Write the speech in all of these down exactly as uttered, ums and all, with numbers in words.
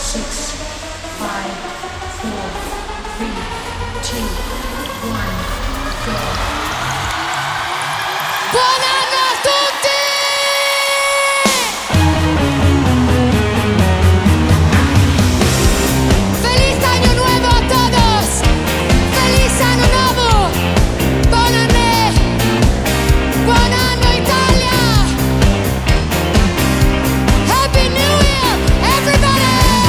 six, five, four, three, two, one, go. Buon anno a tutti! ¡Feliz año nuevo a todos! ¡Feliz año nuevo! ¡Buon anno! ¡Buon anno Italia! ¡Happy New Year, everybody!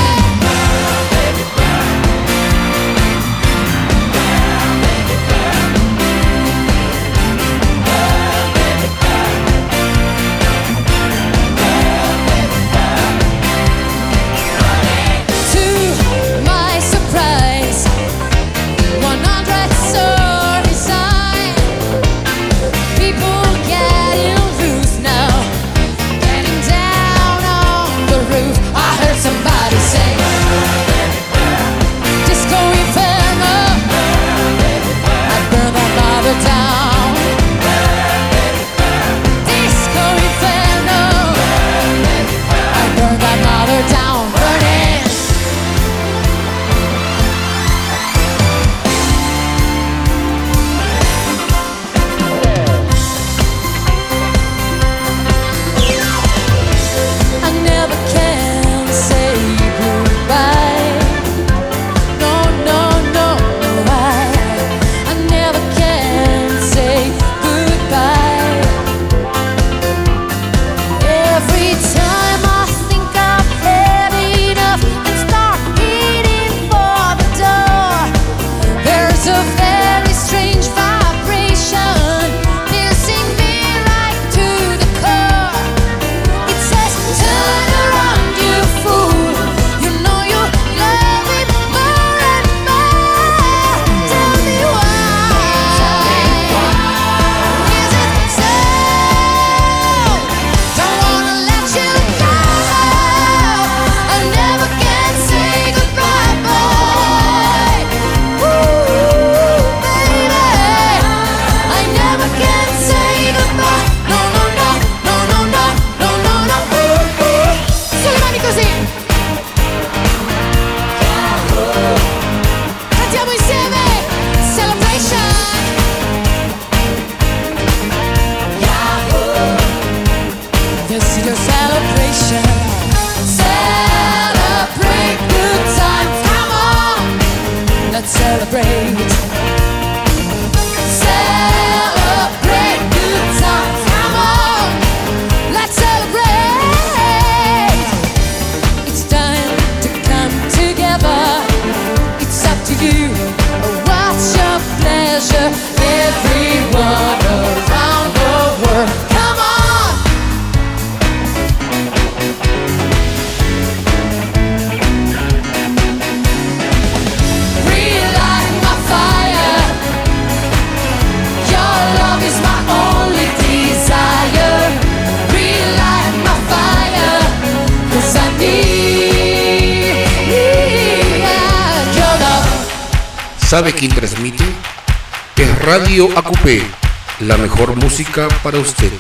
¿Sabe quién transmite? Es Radio A Q P, la mejor música para usted.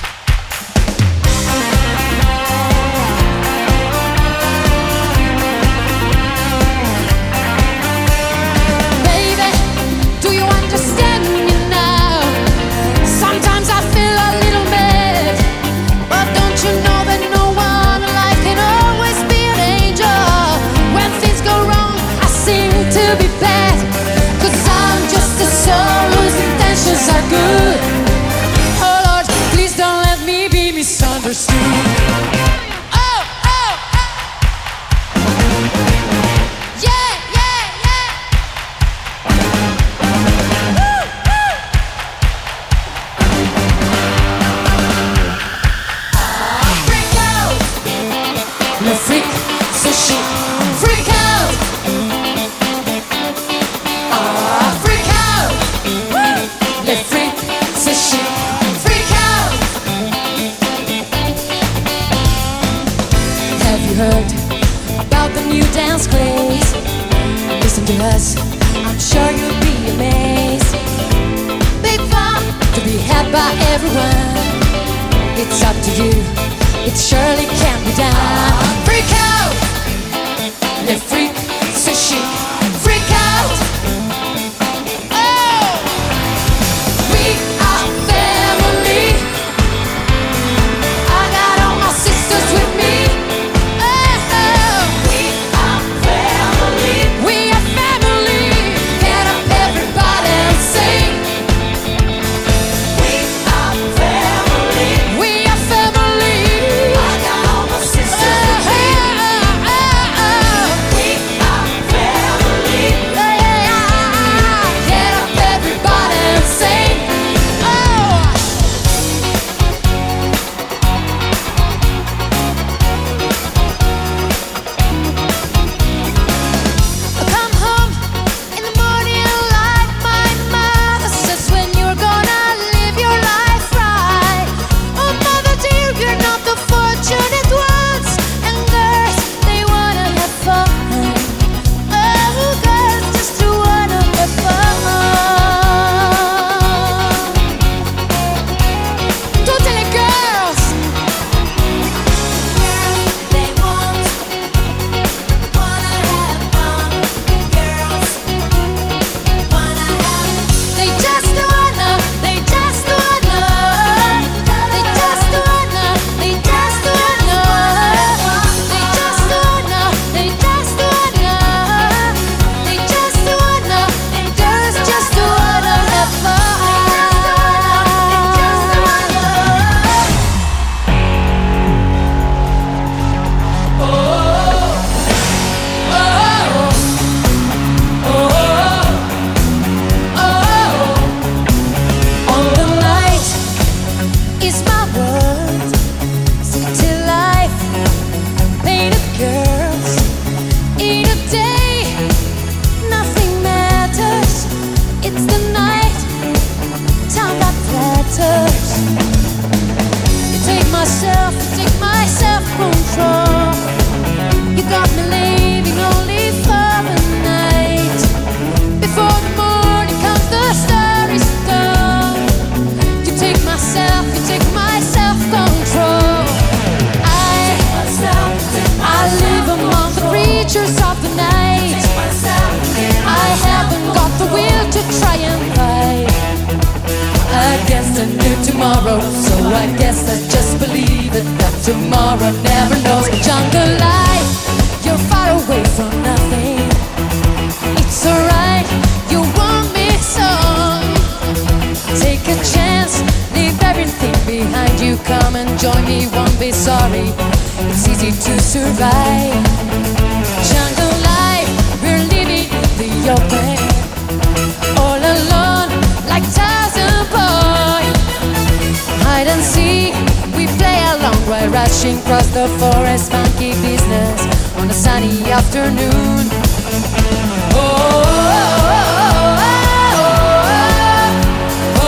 self-control. You got me leaving only for the night. Before the morning comes, the story starts. You take myself, you take my self-control. I, I live among the creatures of the night. I haven't got the will to try and fight against a new tomorrow, so I guess I just believe it, that tomorrow never knows. Jungle life, you're far away from nothing. It's alright, you want me so. Take a chance, leave everything behind you. Come and join me, won't be sorry. It's easy to survive. Jungle life, we're living the open, all alone like Tarzan boy. Hide and seek, we play along while rushing across the forest. Monkey business on a sunny afternoon. Oh, oh, oh, oh, oh,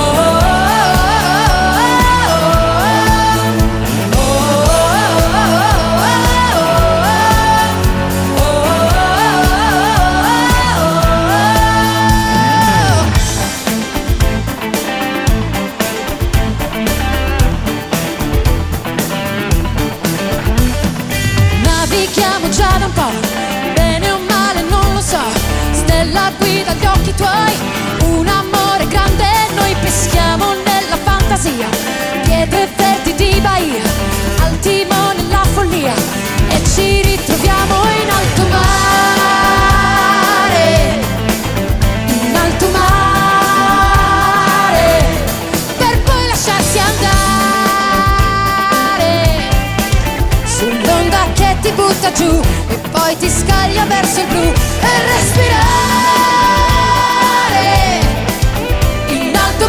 navighiamo già da un po', bene o male non lo so. Stella guida gli occhi tuoi, un amore grande, noi peschiamo nella fantasia. Pietre verdi di Bahia, al timone la follia, e ci ritroviamo in alto mare, in alto mare, per poi lasciarsi andare sull'onda che ti butta giù e poi ti scaglia verso il blu, e respirare in alto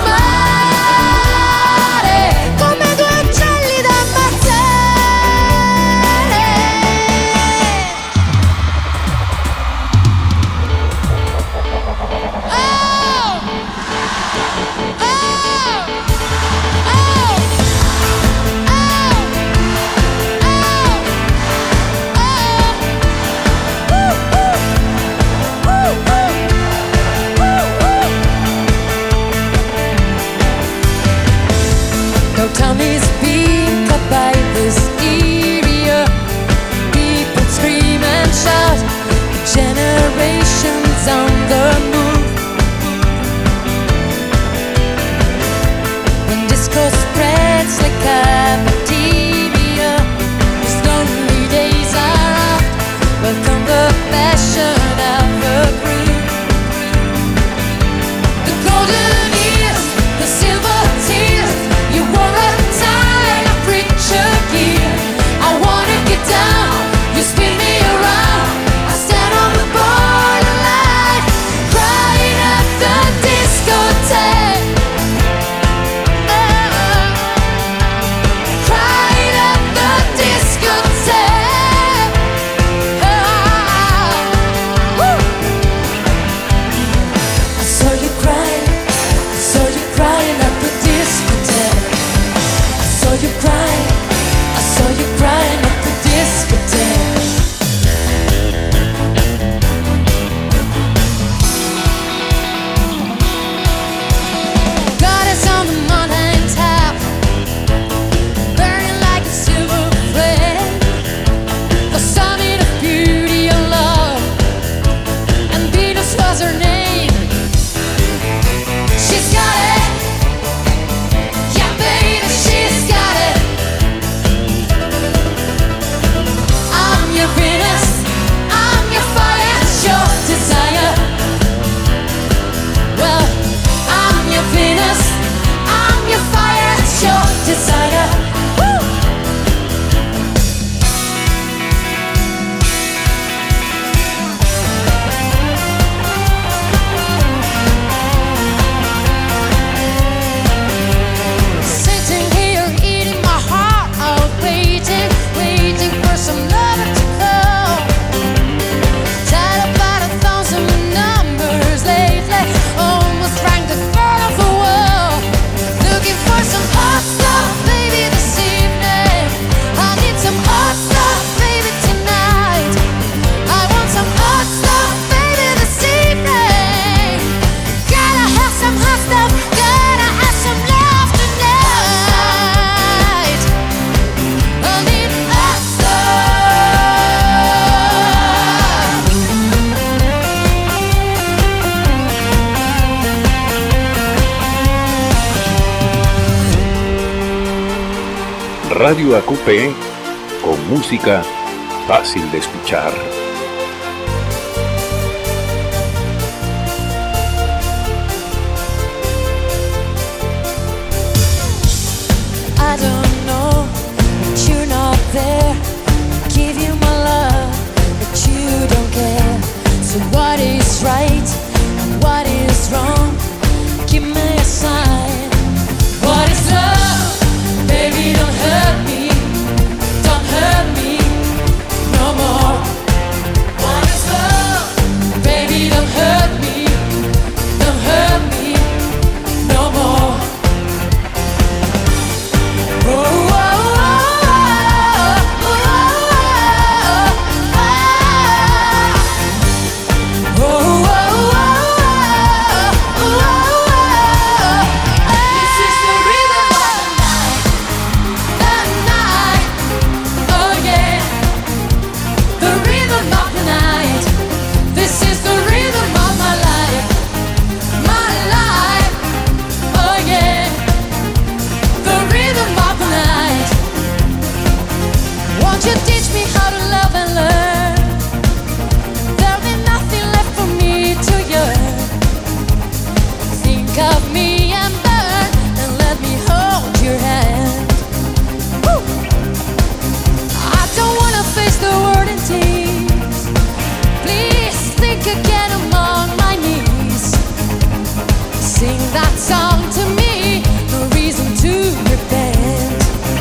mare come due uccelli da ammazzare. Oh! Oh! Oh! No town is being cut by this area. People scream and shout, generations on the move. When disco spreads like a bacteria, these lonely days are out. Welcome the passion of the groove. The golden years, the silver tears, you wore a tie, a preacher gear. I wanna get down, you spin me around. I stand on the borderline, crying at the discotheque. Oh, crying at the discotheque. Oh, woo. I saw you crying, I saw you crying at the discotheque. I saw you crying, I saw you crying at the discotheque. God is on the mountain top, burning like a silver flame, the summit of beauty and love, and Venus was her name. She's got it, yeah baby, she's got it. I'm your Venus, I'm your fire, it's your desire. Well, I'm your Venus, I'm your fire, it's your desire. Woo! Radio A Q P, con música fácil de escuchar. I don't know, but you're not there. Give you my love, but you don't care. So what is right and what is wrong? Give me a sign. What is love? Baby, don't hurt me. Don't hurt me no more. What is love? Baby, don't hurt me. Don't hurt me no more. Oh, won't you teach me how to love and learn? There'll be nothing left for me to yearn. Think of me and burn, and let me hold your hand. Woo! I don't wanna face the world in tears. Please think again among my knees. Sing that song to me, no reason to repent.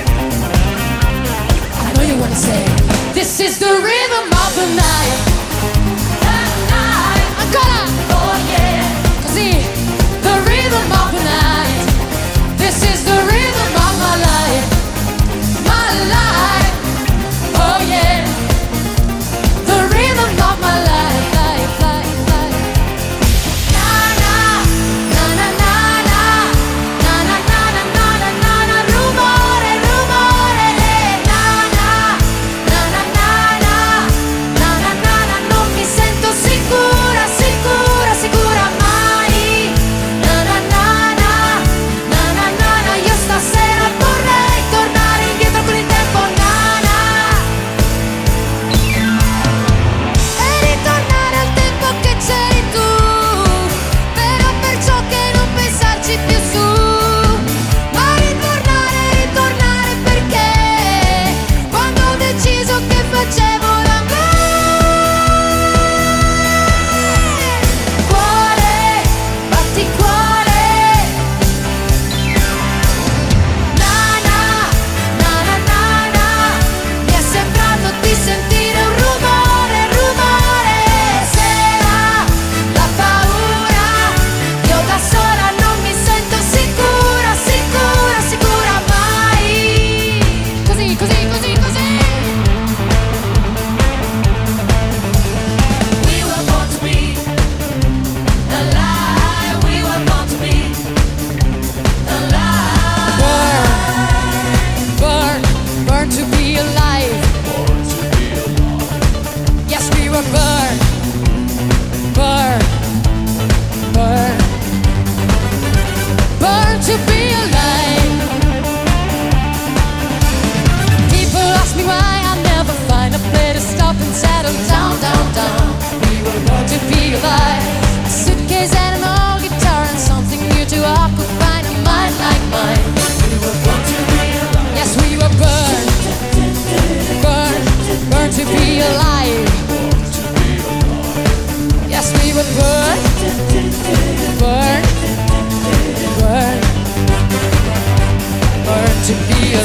You wanna say, this is the rhythm of the night. The night. I'm gonna, oh yeah. Cause the, the rhythm of the night. This is the rhythm of my life. My life, oh yeah. The rhythm of my life, life, life, life. Na na, na na na na, na na na na na na na na. Rumore, rumore, na na. Na na na na, na na na na, non mi sento sicura, sicura, sicura mai. Na na na na, na na na na, io stasera vorrei tornare indietro con il tempo, na na. E ritornare al tempo che c'eri tu, però perciò che non pensarci più su. Ma ritornare, ritornare perché quando ho deciso che facevo l'amore. Cuore, batti cuore. Na na, na na na na. Mi è sembrato di sentire un rumore, rumore. Sera, la paura. Io da sola non mi sento sicura, sicura, sicura mai. Così, così, così, così. We were born to be alive. We were born to be alive. Burn, burn, burn to be alive. Yes, we were born. Burn, burn, burn to be alive. People ask me why I never find a place to stop and settle down, down, down. We were born to be alive. A suitcase and an old guitar and something new to occupy a mind like mine. We were born to be alive. Yes, we were born. Burn, burn to be alive. Yes, we were born. Burn, burn, burn to be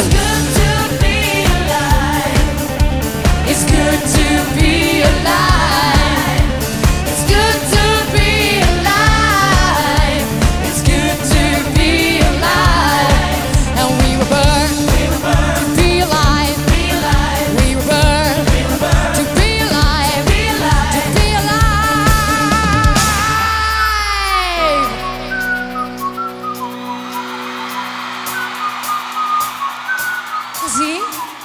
alive. It's good to be alive. It's good to be alive. It's good to be alive. And we were born to be alive. We were born to be alive. To be alive. Così?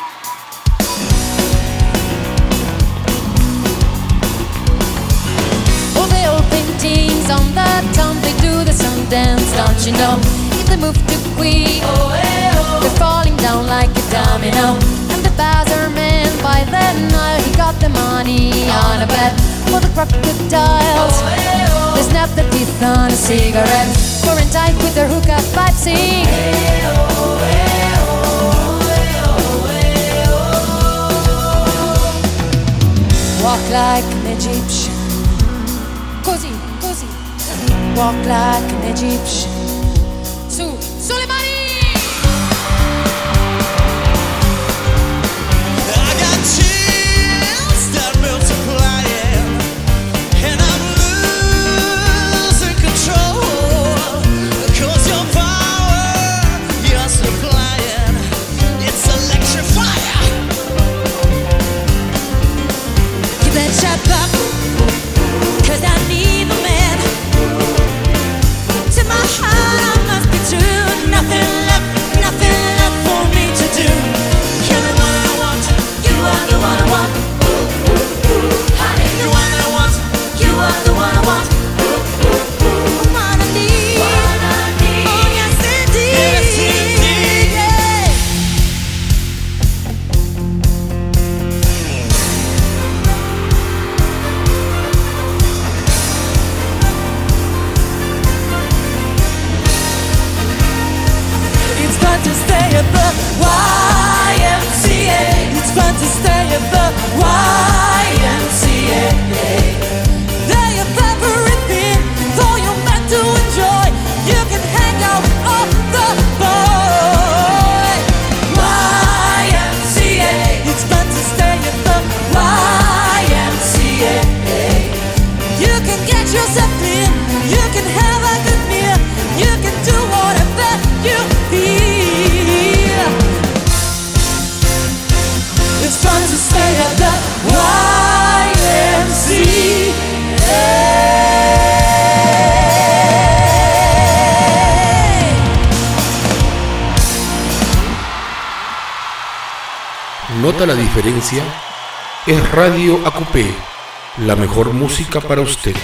All the old paintings on the tomb, they do the sun dance, don't you know? If they move too quick, they're falling down down like a domino. And the buzzer man, by then now he got the money on a bet for the crocodiles. They snap the teeth on a cigarette, pouring tight with their hookah pipe sing. Walk like an Egyptian, così, così. Walk like an Egyptian. Su, su le mani! I got chills that multiplying, and I'm losing control. 'Cause your power you're supplying, it's electrifying. You better shut up, 'cause I need a man. To my heart I must be true. Nothing left, nothing left for me to do. You're the one I want, you are the one I want. Honey, the one I want, you are the one I want. The one I need, oh yes indeed, yes indeed, yeah. It's fun to stay at the Y M C A. It's fun to stay at the Y M C A. They have everything for you meant to enjoy. You can hang out on the boy. Y M C A. It's fun to stay at the Y M C A. You can get yourself in. You can have a good meal. You can do whatever you feel. It's fun to stay at the Y M C A. ¿Nota la diferencia? Es Radio A Q P, la mejor música para usted.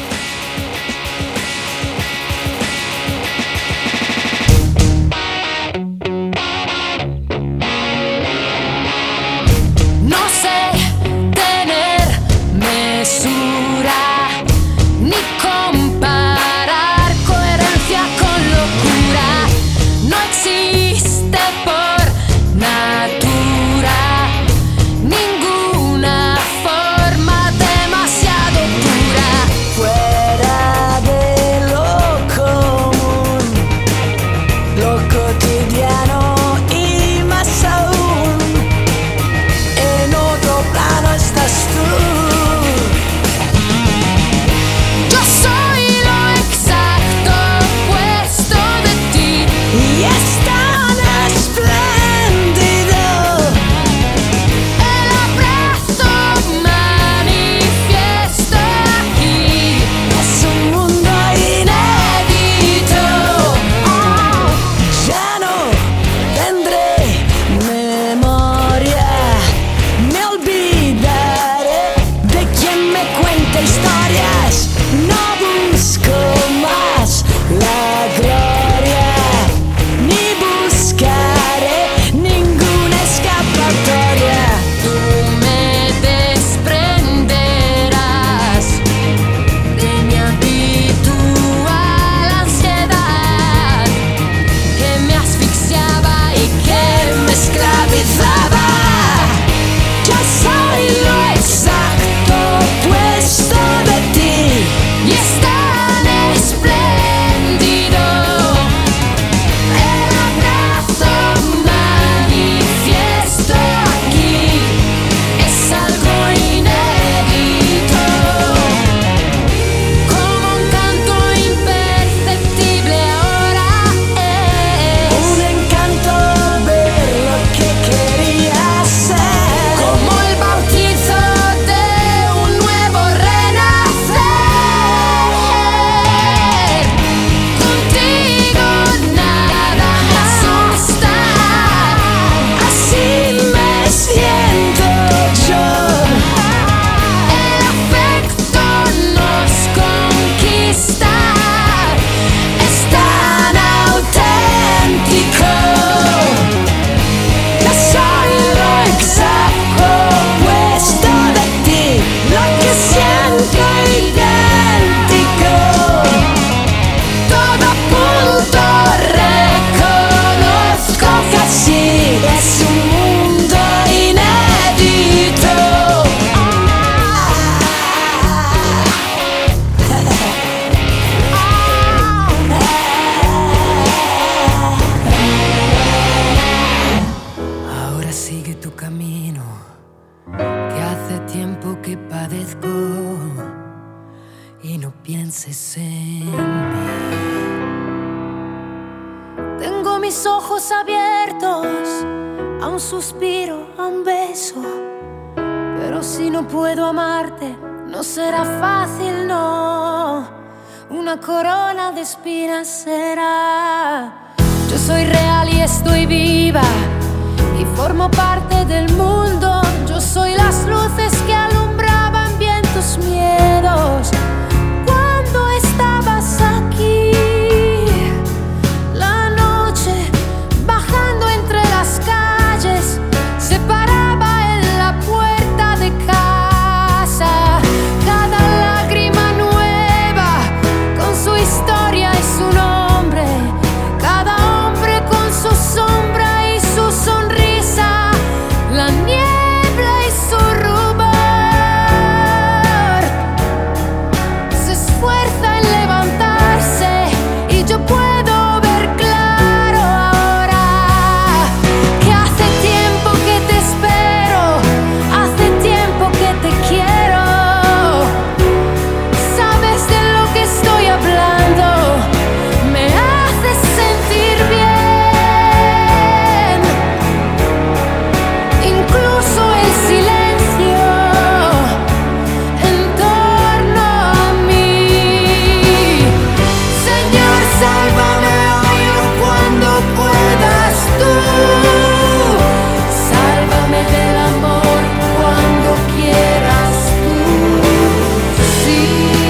No sé tener mesura ni comparar coherencia con locura. No existe por natura ninguna forma demasiado pura. mis ojos abiertos a un suspiro, a un beso. Pero si no puedo amarte, no será fácil, no. Una corona de espinas será. Yo soy real y estoy viva y formo parte del mundo. Yo soy las luces que alumbraban bien tus miedos cuando estabas aquí. La noche bajando entre las calles se paraba en la puerta de casa. Cada lágrima nueva con su historia y su nombre. Cada hombre con su sombra y su sonrisa. La niebla y su rubor se esfuerza en levantarse y yo puedo ver claro ahora que hace tiempo que te espero, hace tiempo que te quiero. Sabes de lo que estoy hablando, me haces sentir bien. Incluso el silencio en torno a mí. Señor, sálvame hoy o cuando puedas tú. Sálvame del amor cuando quieras tú. Sí.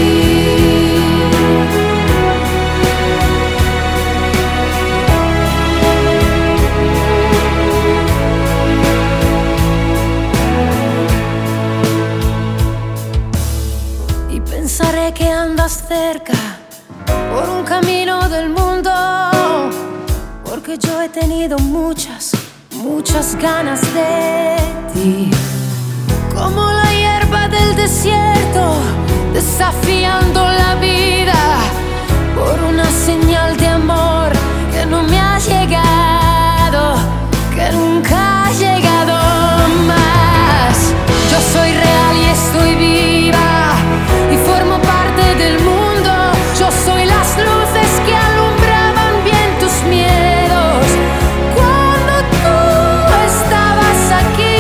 Y pensaré que andas cerca por un camino del mundo, porque yo he tenido muchas, muchas ganas de ti. Como la hierba del desierto, desafiando la vida por una señal de amor que no me ha llegado, que nunca ha llegado más. Yo soy real y estoy viva y formo parte del mundo. Yo soy las luces que alumbraban bien tus miedos cuando tú estabas aquí.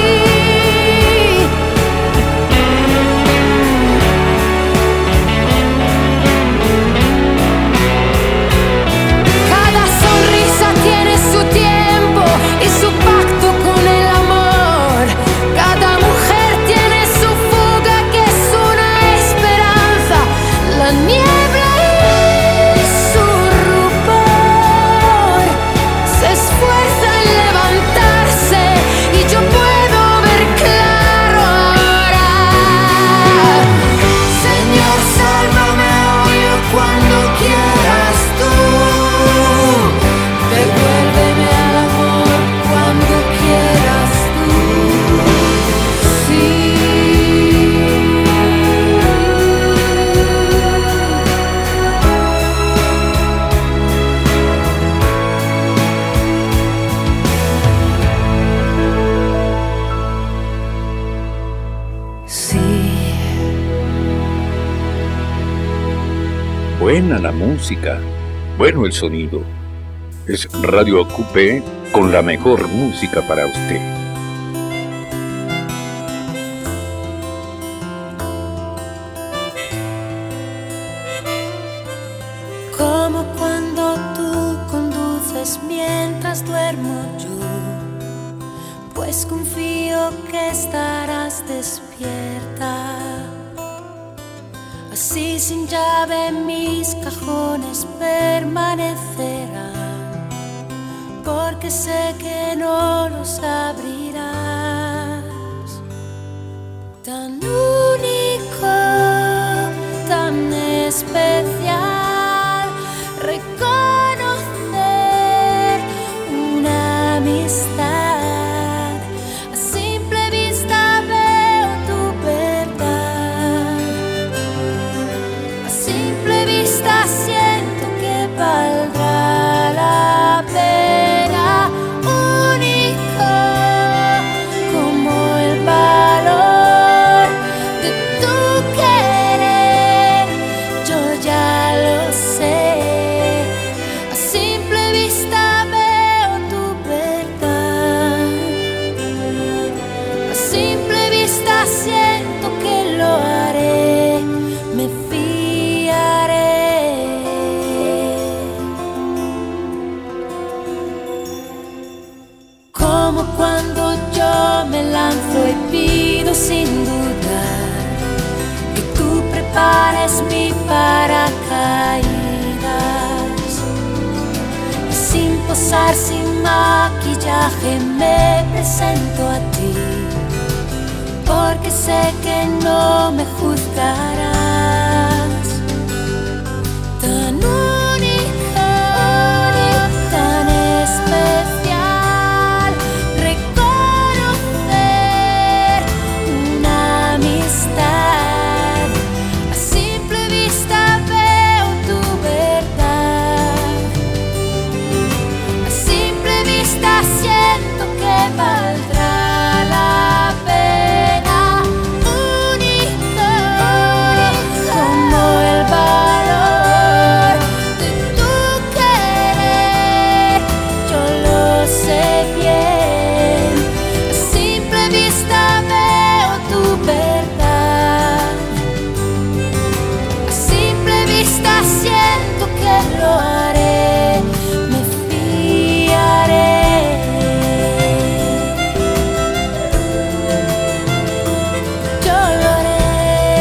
Cada sonrisa tiene su tiempo y su pacto con el amor. Cada mujer tiene su fuga que es una esperanza. La niebla y su rubor se esfuerza en levantarse y yo puedo ver claro ahora. Señor, sálvame hoy o cuando quieras tú. Devuélveme al amor cuando quieras tú. Sí. Sí. Buena la música, bueno el sonido. Es Radio Acupé con la mejor música para usted. Como cuando tú conduces mientras duermo yo, pues confío que estarás despierta. Así sin llave mis cajones permanecerán, porque sé que no los abrirás. Tan único, tan especial, reconocer una amistad. A simple vista veo tu verdad. A simple vista siento que valdrá la pena. Único, me lanzo y pido sin dudar que tú prepares mi paracaídas. Y sin posar, sin maquillaje me presento a ti, porque sé que no me juzgarás. Tan única, tan especial, reconocer una amistad. A simple vista veo tu verdad. A simple vista siento que valdrá la pena. Único, como el valor de tu querer, yo lo sé bien. A simple vista veo tu verdad. A simple vista siento que lo haré, me fiaré. Yo lo haré.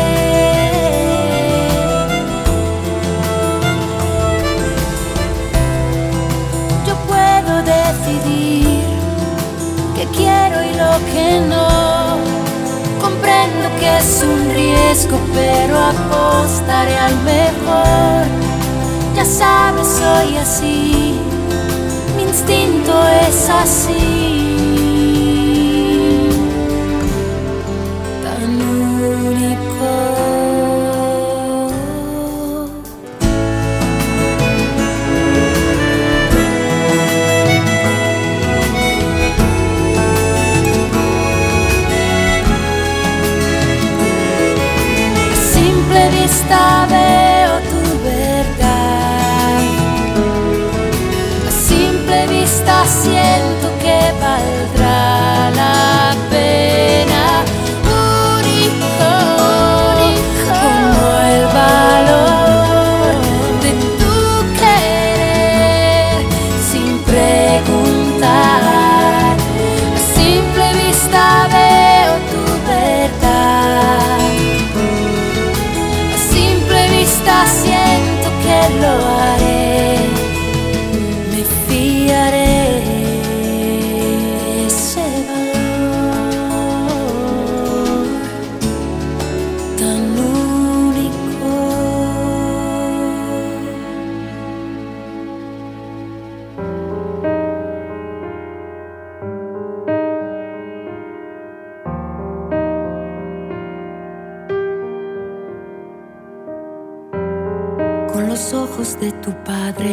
Yo puedo decidir qué quiero y lo que no. Comprendo que es un riesgo, pero apostaré al mejor. Ya sabes, soy así, mi instinto es así. Tan único. A simple vista veo tu verdad. A simple vista siento que valdrá la pena. Único, como el valor de tu querer, sin preguntar. A simple vista veo tu verdad. A simple vista siento que lo haré, me fiaré. Ese valor tan único. Con los ojos de tu padre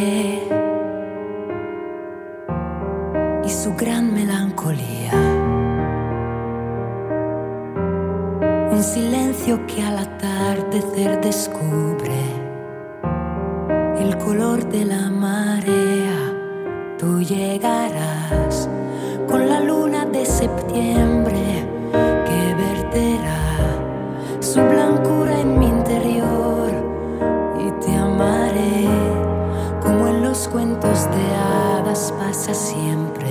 y su gran melancolía, un silencio que al atardecer descubre el color de la marea. Tú llegarás con la luna de septiembre que verterá su blancura en mi interior, y te amaré como en los cuentos de hadas pasa siempre.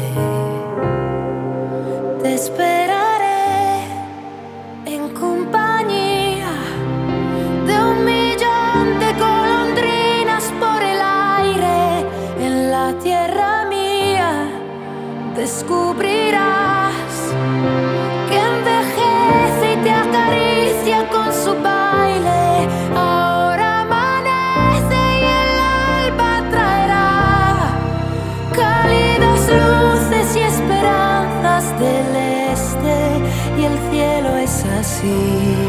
Te esperaré en compañía de un millón de golondrinas por el aire. En la tierra mía descubrirás que envejece y te acaricia con su baile. Ahora amanece y el alba traerá cálidas luces y esperanzas del este, y el cielo es así,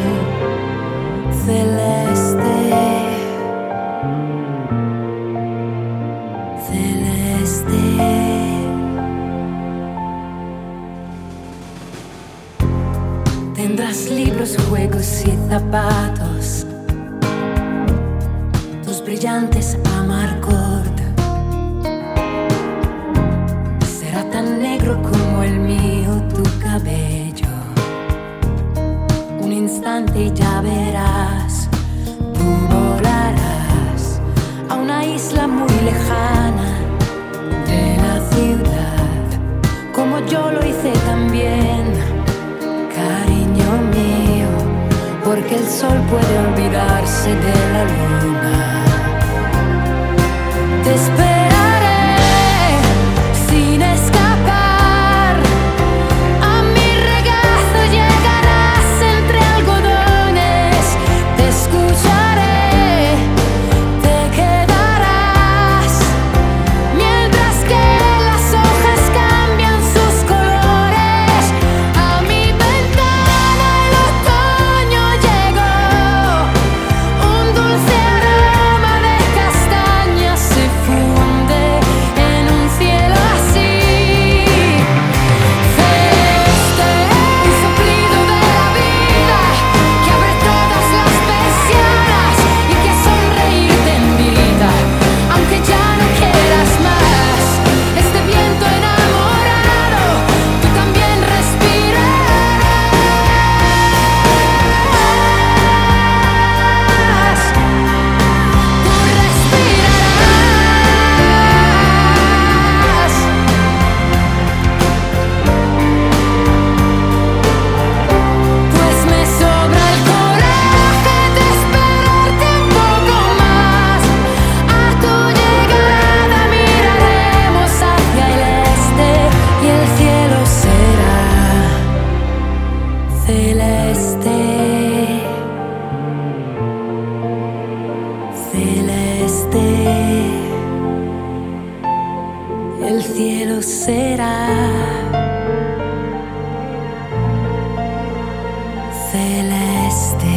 celeste, celeste. Tendrás libros, juegos y zapatos, tus brillantes amarcord. Será tan negro como el mío tu cabello. Un instante y ya verás, tú volarás a una isla muy lejana de la ciudad, como yo lo hice también. sol puede olvidarse de la luna. Te esperaré sin escapar. A mi regazo llegarás entre algodones. Te escucharé, te quedarás mientras que las hojas cambian sus colores. A mi ventana el otoño llegó. Un dulce aroma de castañas se funde en un cielo así. Celeste, un soplido de la vida que abre todas las persianas y que sonreír te invita, aunque ya no quieras más. Este viento enamorado, tú también respirarás. Tú respirarás. Pues me sobra el coraje de esperarte un poco más. A tu llegada miraremos hacia el este y el cielo será celeste, celeste. El cielo será celeste.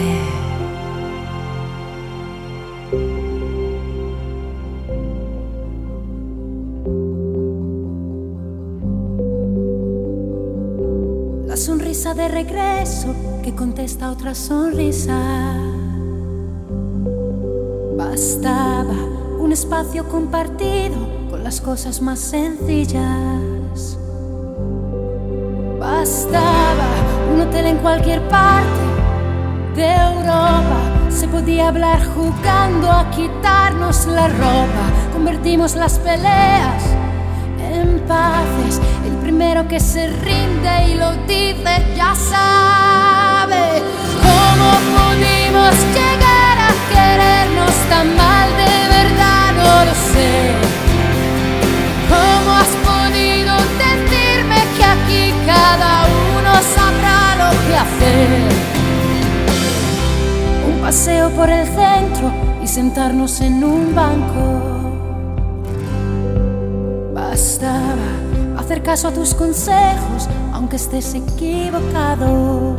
La sonrisa de regreso que contesta otra sonrisa. Bastaba un espacio compartido con las cosas más sencillas. Bastaba un hotel en cualquier parte de Europa. Se podía hablar jugando a quitarnos la ropa. Convertimos las peleas en paces. El primero que se rinde y lo dice ya sabe. ¿Cómo pudimos llegar a querernos tan mal? De verdad no lo sé. ¿Cómo has podido decirme que aquí cada uno sabrá lo que hacer? Un paseo por el centro y sentarnos en un banco. Bastaba hacer caso a tus consejos, aunque estés equivocado.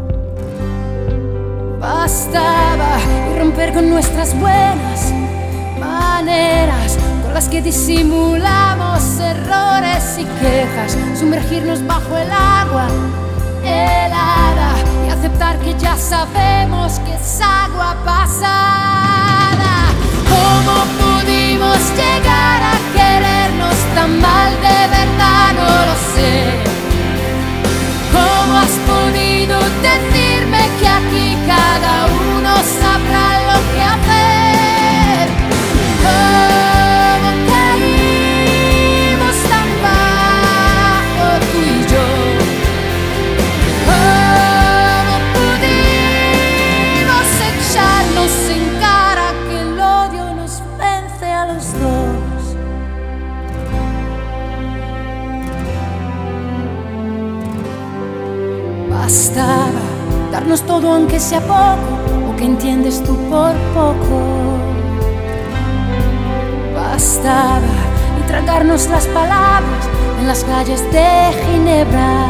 Bastaba y romper con nuestras buenas maneras, con las que disimulamos errores y quejas. Sumergirnos bajo el agua helada y aceptar que ya sabemos que es agua pasada. ¿Cómo pudimos llegar a querernos tan mal? De verdad no lo sé. ¿Cómo has podido decirme que aquí cada uno sabrá lo que hacer? ¿Cómo caímos tan bajo tú y yo? ¿Cómo pudimos echarnos en cara que el odio nos vence a los dos? Bastaba darnos todo aunque sea poco, o que entiendes tú por poco. Bastaba y tragarnos las palabras en las calles de Ginebra.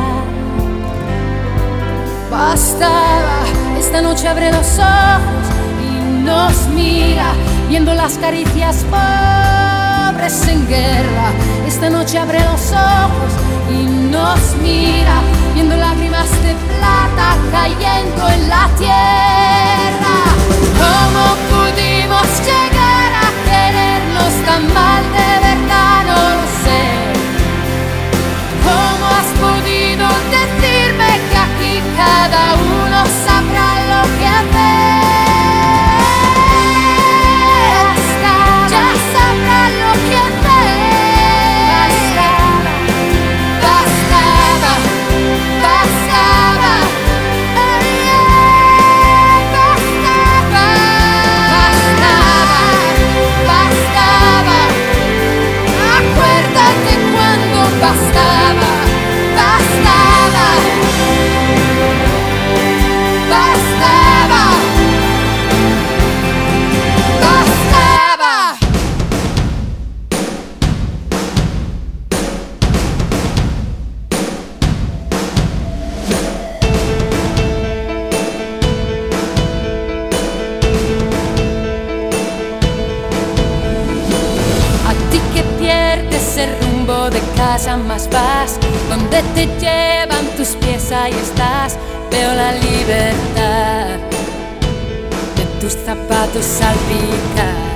Bastaba, esta noche abre los ojos y nos mira, viendo las caricias pobres en guerra. Esta noche abre los ojos y nos mira, viendo lágrimas de plata cayendo en la tierra. ¿Cómo pudimos llegar a querernos tan mal? De verdad no lo sé. ¿Cómo has podido decirme que aquí cada uno sabrá lo que hacer? Ya sabrá lo que hacer. Bastaba, bastaba, bastaba. lejos de casa más vas, donde te llevan tus pies, ahí estás. Veo la libertad de tus zapatos salpicar.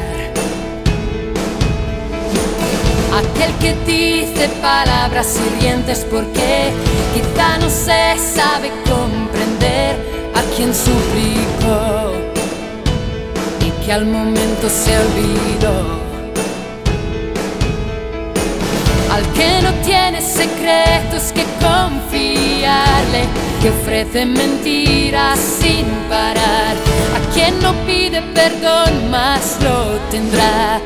Aquel que dice palabras hirientes porque quizá no se sabe comprender a quien suplicó y que al momento se olvidó. Al que no tiene secretos que confiarle, que ofrece mentiras sin parar, a quien no pide perdón más lo tendrá.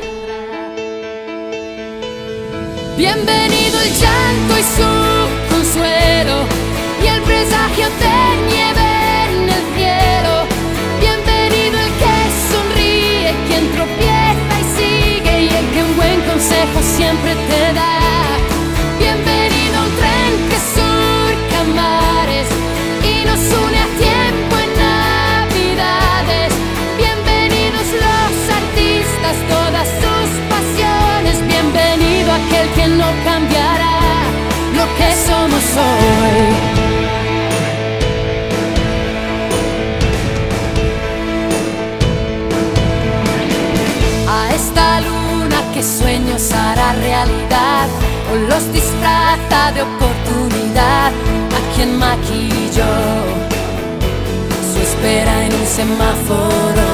Bienvenido el llanto y su consuelo y el presagio de nieve en el cielo. Bienvenido el que sonríe, quien tropieza y sigue y el que un buen consejo siempre te da. Bienvenido un tren que surca mares y nos une a tiempo en navidades. Bienvenidos los artistas, todas sus pasiones. Bienvenido aquel que no cambiará lo que somos hoy. A esta luna que sueños hará realidad, o los disfraza de oportunidad, a quien maquilló su espera en un semáforo.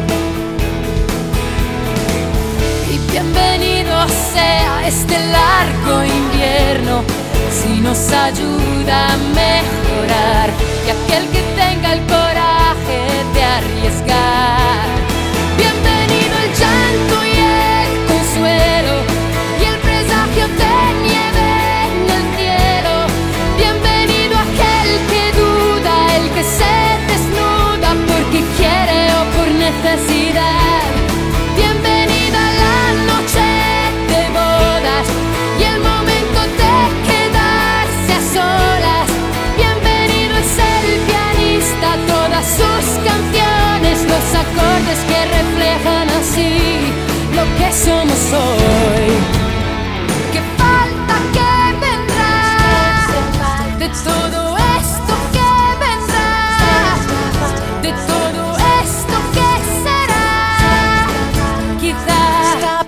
Y bienvenido sea este largo invierno, si nos ayuda a mejorar, y aquel que tenga el coraje de arriesgar. Bienvenido el llanto y el consuelo y el presagio de nieve en el cielo. Bienvenido aquel que duda, el que se desnuda porque quiere o por necesidad. Bienvenida la noche de bodas y el momento de quedarse a solas. Bienvenido es el pianista, todas sus canciones, los acordes que reflejan así lo que somos hoy. Que falta que vendrá de todo esto que vendrá, de todo esto que será, quizás.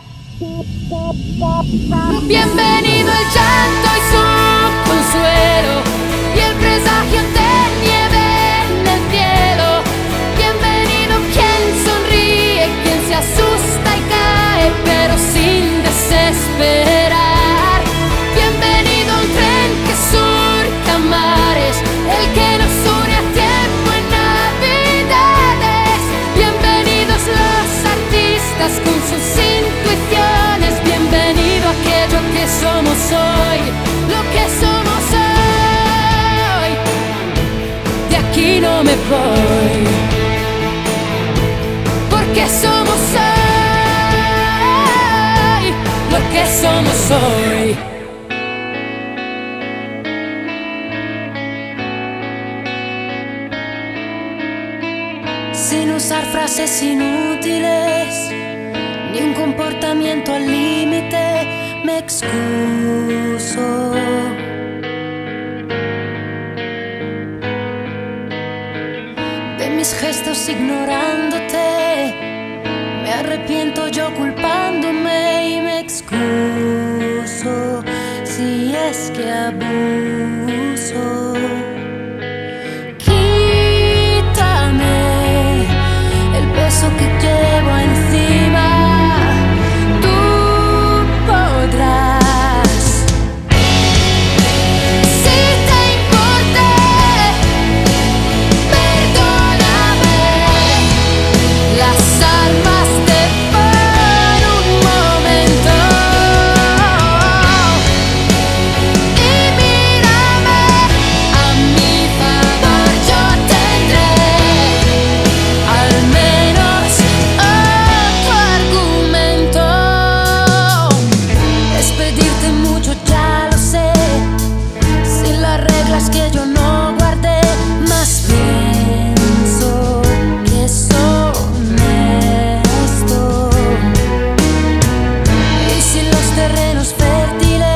Bienvenido el llanto y su consuelo y el presagio de nieve en el cielo. Bienvenido quien sonríe, quien se asusta y cae, pero sin desesperar. Bienvenido un tren que surca mares, el que nos une a tiempo en navidades. Bienvenidos los artistas con sus intuiciones. Bienvenido aquello que somos hoy, lo que somos hoy. De aquí no me voy, porque somos hoy lo que somos hoy. Sin usar frases inútiles ni un comportamiento al límite, me excuso. De mis gestos ignorándote, me arrepiento yo culpándome y me excuso si es que abuso. Quítame el peso que llevo encima, tú podrás. Si te importa, perdóname. Las almas te por un momento y mírame a mi favor, yo tendré al menos otro argumento. Es pedirte mucho, ya lo sé, sin las reglas que yo no guardé, más pienso que son esto. Y sin los terrenos fértiles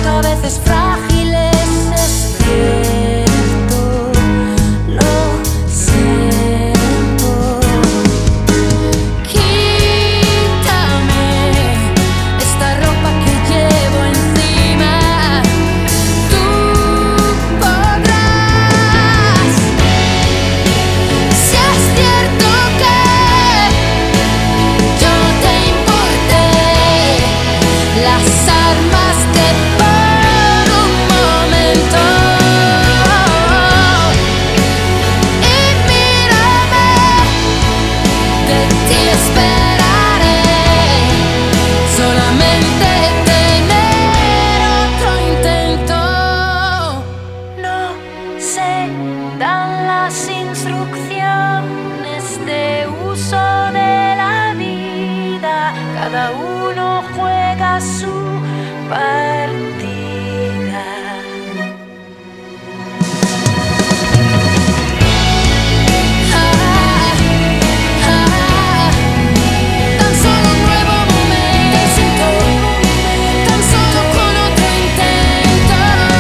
siendo a veces frágiles, es cierto, lo siento. Quítame esta ropa que llevo encima, tú podrás. Si es cierto que yo te importé, las armas de por un momento. Y mírame, de ti esperaré solamente tener otro intento. No se dan las instrucciones de uso de la vida, cada uno juega su partida. Ah, ah, tan solo un nuevo momento, tan solo con otro intento.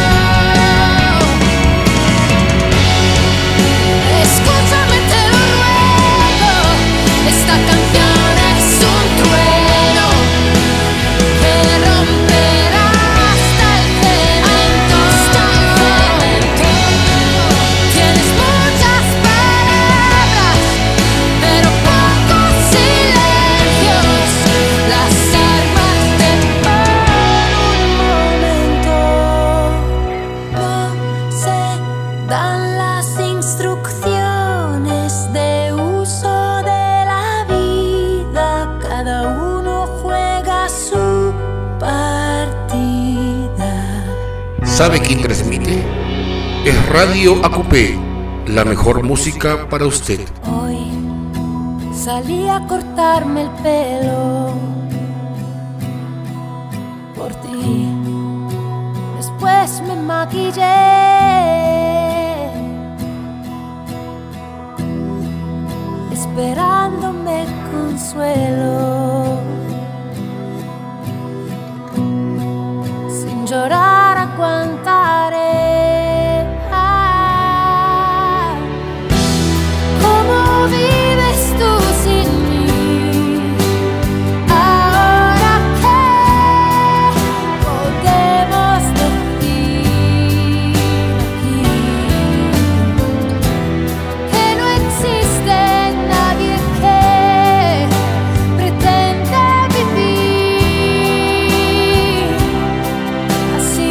Escúchame, te lo ruego, esta canción es un trueno que romperá hasta el cemento. Tienes muchas palabras, pero pocos silencios. Las armas de por un momento. No se dan las instrucciones de uso de la vida, cada uno juega su partida. ¿Sabe quién transmite? Es Radio A Q P, la mejor música para usted. Hoy salí a cortarme el pelo por ti, después me maquillé, esperándome consuelo. Sin llorar aguantaré. Ah, ¿cómo vives tú sin mí? Ahora que podemos decir aquí que no existe nadie que pretenda vivir así.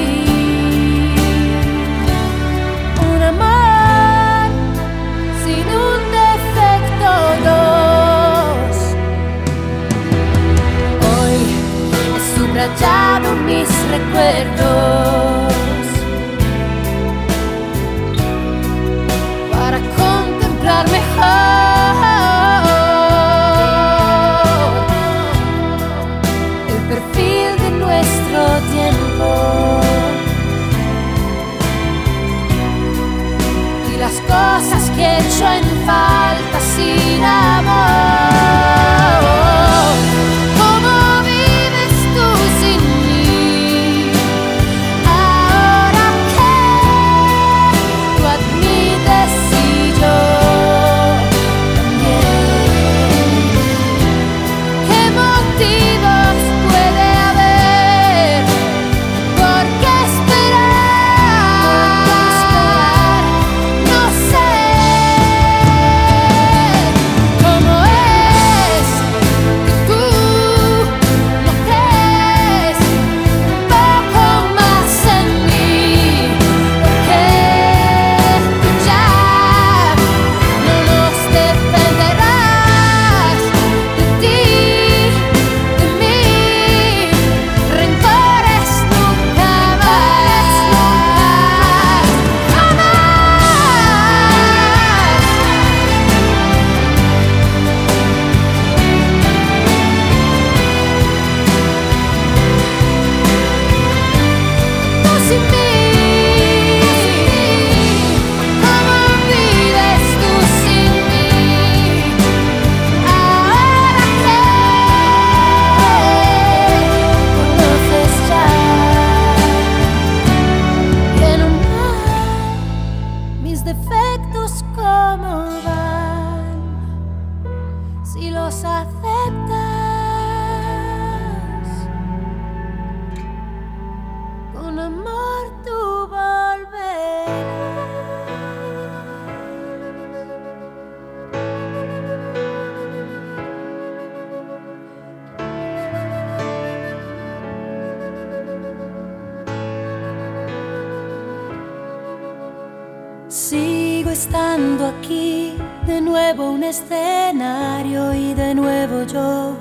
Un amor sin un defecto, dos. Hoy he subrayado mis recuerdos para contemplar mejor el perfil de nuestro tiempo y las cosas que he hecho en falta sin amor. ¿Cómo vives tú sin mí? estando aquí, de nuevo un escenario y de nuevo yo.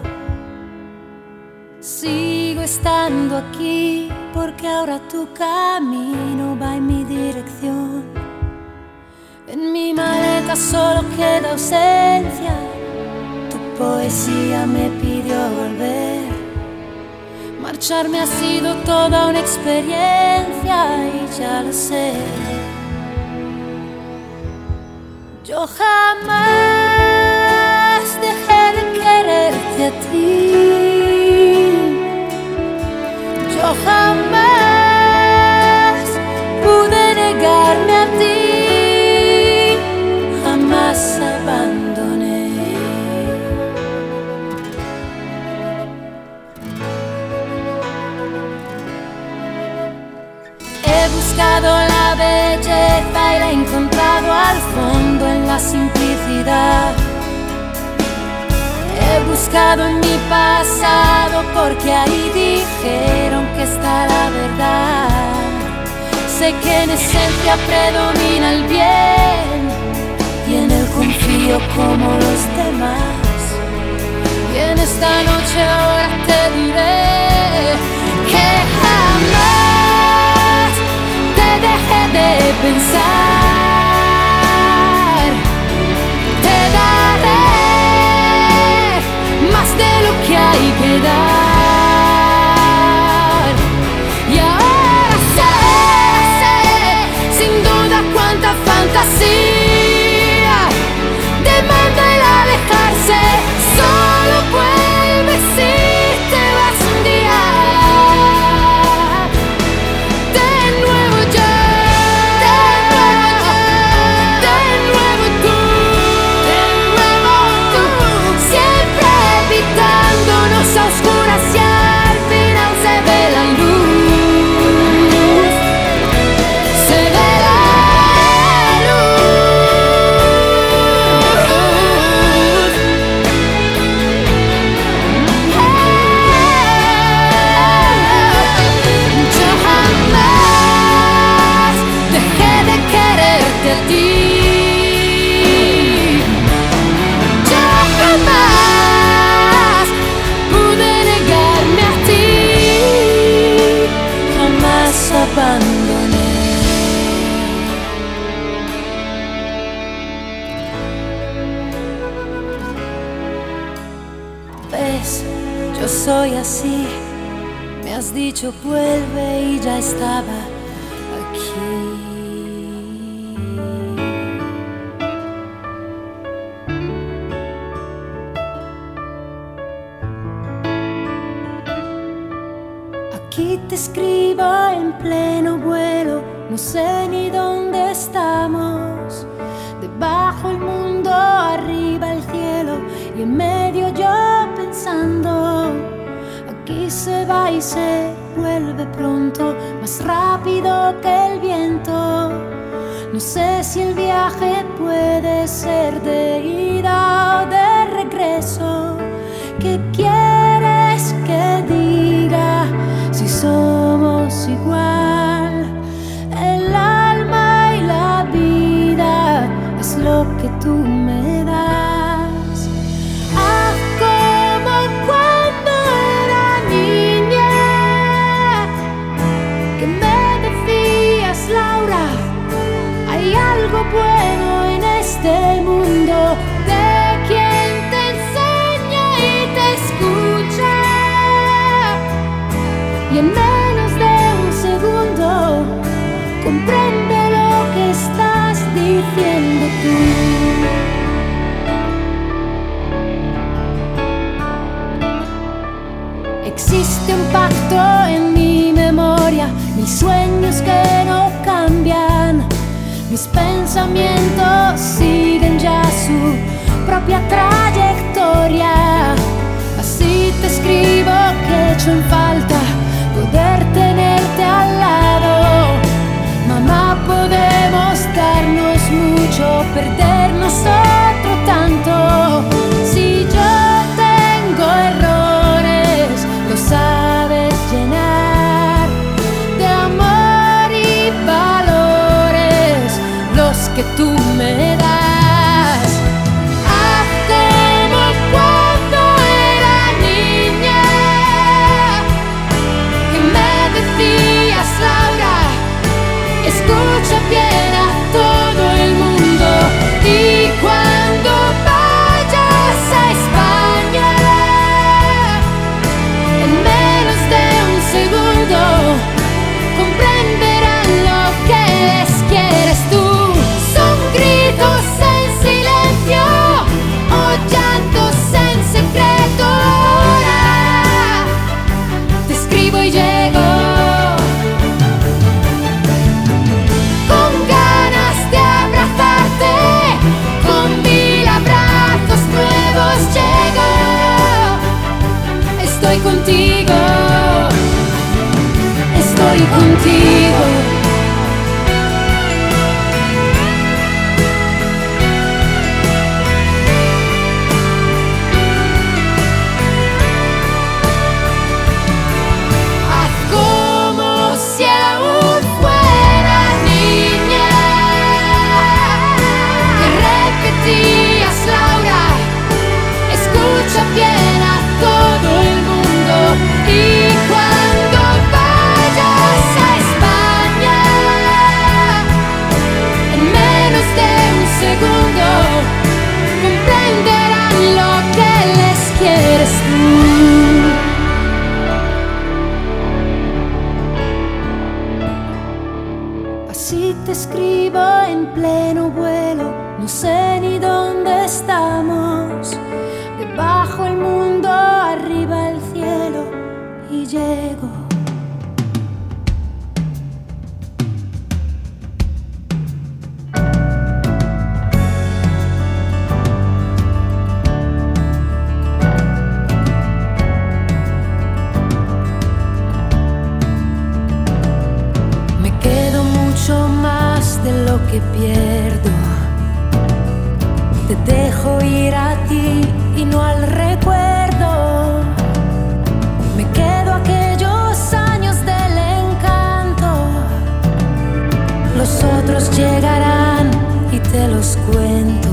Sigo estando aquí porque ahora tu camino va en mi dirección. En mi maleta solo queda ausencia, tu poesía me pidió volver. Marcharme ha sido toda una experiencia y ya lo sé. Yo jamás dejé de quererte a ti. Yo jamás pude negarme a ti. Jamás abandoné. He buscado la belleza y la he encontrado al fondo en la simplicidad. He buscado en mi pasado porque ahí dijeron que está la verdad. Sé que en esencia predomina el bien y en él confío como los demás. Y en esta noche ahora te diré que jamás te dejé de pensar. Te daré más de lo que hay que dar. Y ahora sé, sé sin duda cuánta fantasía demanda el alejarse. Solo vuelve si te vas un día. De nuevo yo, de nuevo yo, de nuevo tú, de nuevo tú. Siempre evitándonos a oscuras y al final se ve la luz. Se ve la Yo jamás dejé de quererte a ti. Yo jamás pude negarme a ti. Jamás abandoné. ¿Ves? Yo soy así. Me has dicho vuelve y ya estaba aquí. Aquí te escribo en pleno vuelo, no sé ni dónde estamos. Debajo el mundo, arriba el cielo y en medio yo pensando. Aquí se va y se vuelve pronto, más rápido que el viento. No sé si el viaje puede ser de ida o de regreso. ¿Qué quieres que diga si somos igual? El alma y la vida es lo que tú me das. Ah, como cuando era niña, que me decías, Laura, hay algo bueno en este mundo, de quien te enseña y te escucha. Y en menos de un segundo comprende lo que estás diciendo tú. Existe un pacto en mi memoria, mis sueños que no cambian. Mis pensamientos siguen ya su propia trayectoria. Así te escribo que echo en falta poder tenerte al lado. Mamá, podemos darnos mucho, perdernos otro tanto. Si yo tengo errores, lo sabes llenar de amor y valores, los que tú me contigo, estoy contigo. Así te escribo en pleno vuelo, no sé ni dónde estamos. Debajo el mundo, arriba el cielo, y llego. De lo que pierdo, te dejo ir a ti y no al recuerdo. Me quedo aquellos años del encanto, los otros llegarán y te los cuento.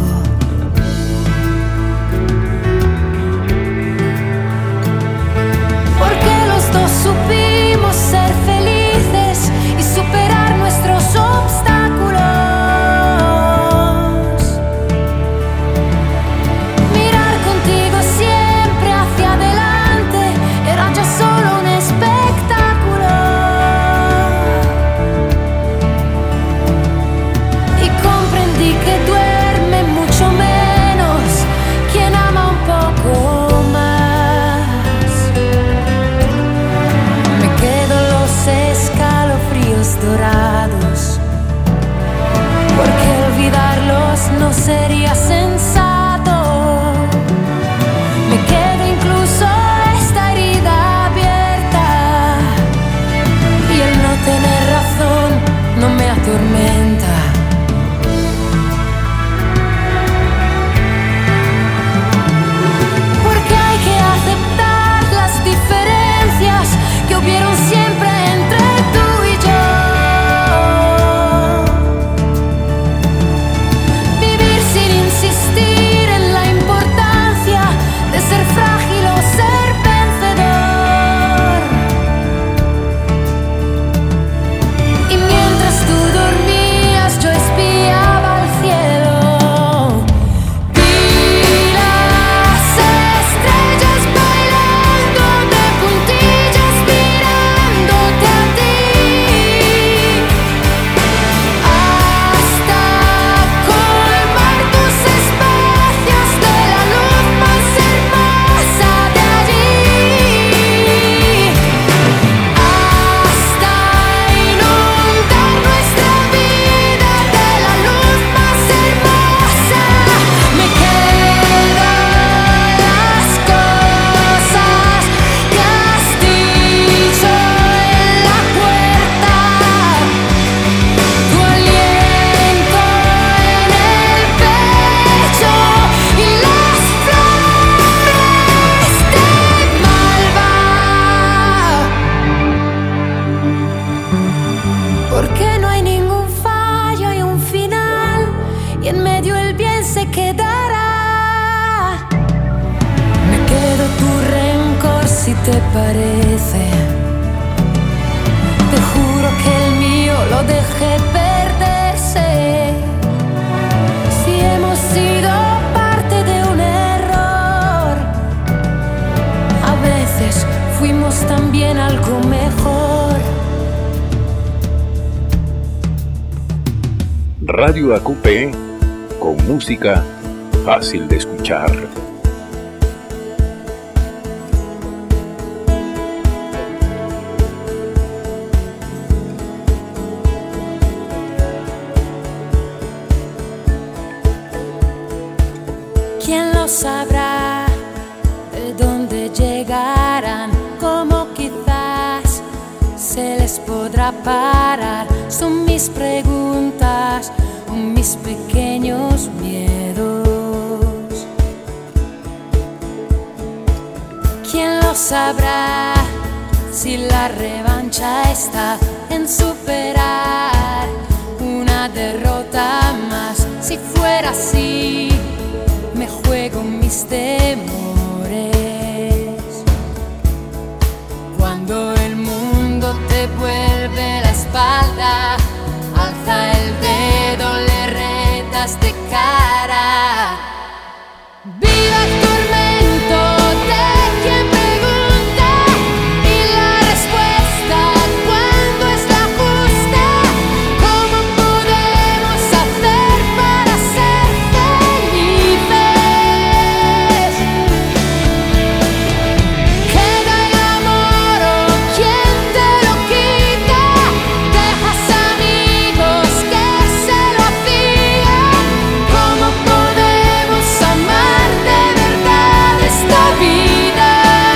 Porque los dos supimos ser felices y superar nuestros obstáculos. Dorados, porque olvidarlos no sería sensato. Me queda incluso esta herida abierta y el no tener razón no me atormenta. Porque hay que aceptar las diferencias que hubieron siempre entre tú y yo. Ser frágil o ser vencedor. Y mientras tú dormías yo espiaba al cielo. Vi las estrellas bailando de puntillas mirándote a ti, hasta colmar tus espacios de la luz más hermosa de allí, hasta inundar nuestra vida de la luz más hermosa. Me quedan las cosas que has dicho en la puerta, tu aliento en el pecho y las flores de malva. Porque no hay ningún fallo, hay un final y en medio el bien se quedará. Me quedo tu rencor si te parece. Te juro que el mío lo dejé perderse. Si hemos sido parte de un error, a veces fuimos también algo mejor. Radio A Q P, con música fácil de escuchar. ¿Quién lo sabrá? ¿De dónde llegarán les podrá parar? Son mis preguntas, mis pequeños miedos. ¿Quién lo sabrá? Si la revancha está en superar una derrota más. Si fuera así, me juego mis temores. Cuando el mundo te vuelve la espalda, alza el dedo, le retas de cara. Viva el tormento de quien pregunta y la respuesta cuando es la justa. ¿Cómo podemos hacer para ser felices? Queda el amor o quien te lo quita. Dejas amigos que se lo hacían. ¿Cómo podemos amar de verdad esta vida?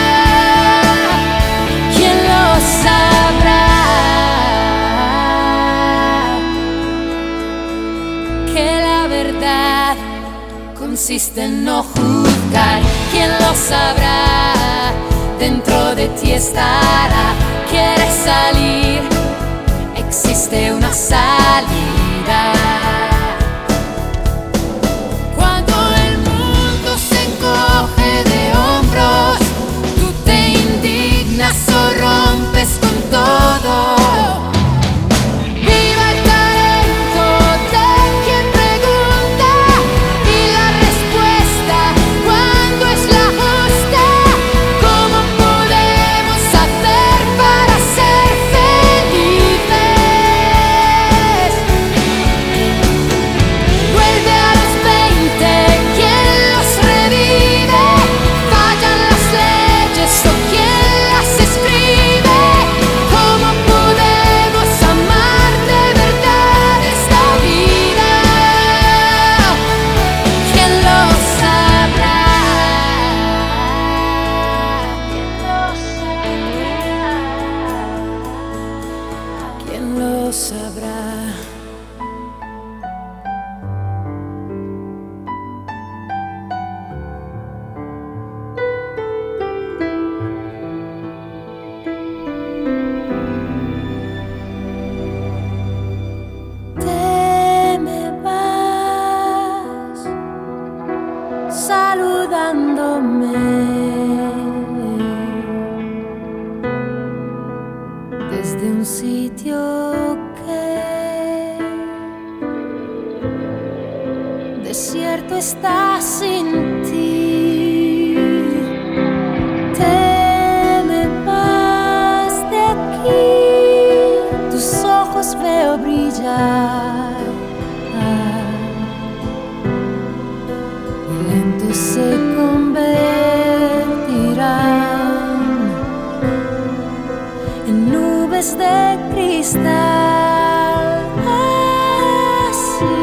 ¿Quién lo sabrá? Que la verdad consiste en no juzgar. ¿Quién lo sabrá? Dentro de ti estará. ¿Quieres salir? Existe una salida. Cuando el mundo se encoge de hombros, tú te indignas o rompes con todo. Viva el talento de quien pregunta y la respuesta cuando es la justa. ¿Cómo podemos hacer para ser felices? Vuelve a los veinte, ¿quién los revive? Fallan las leyes o quién las escribe. ¿Cómo podemos amar de verdad esta vida? ¿Quién lo sabrá? ¿Quién lo sabrá? Te me vas saludándome desde un sitio que desierto está sin ti. Te me vas de aquí, tus ojos veo brillar y lentos se convertirán en nubes de cristal. Así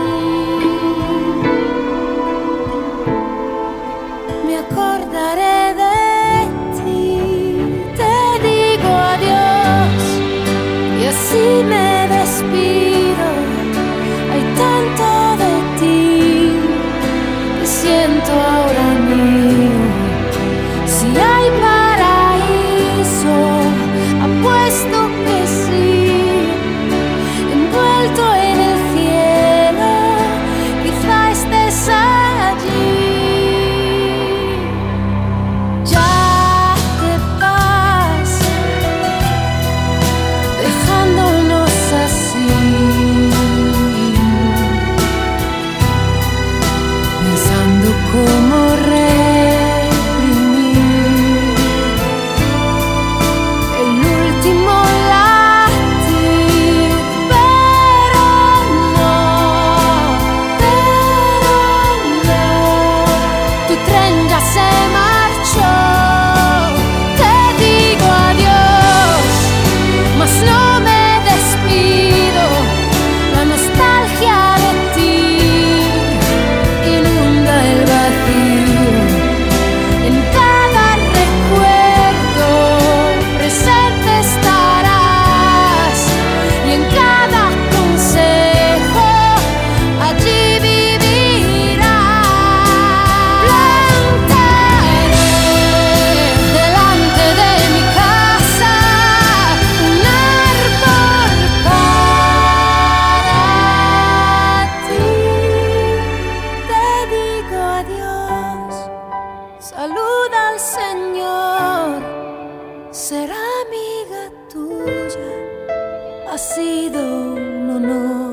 me acordaré de ti, te digo adiós y así me despido. Hay tanto de ti que siento ahora mío. Si hay paraíso, apuesto que sí. al Señor, ser amiga tuya ha sido un honor.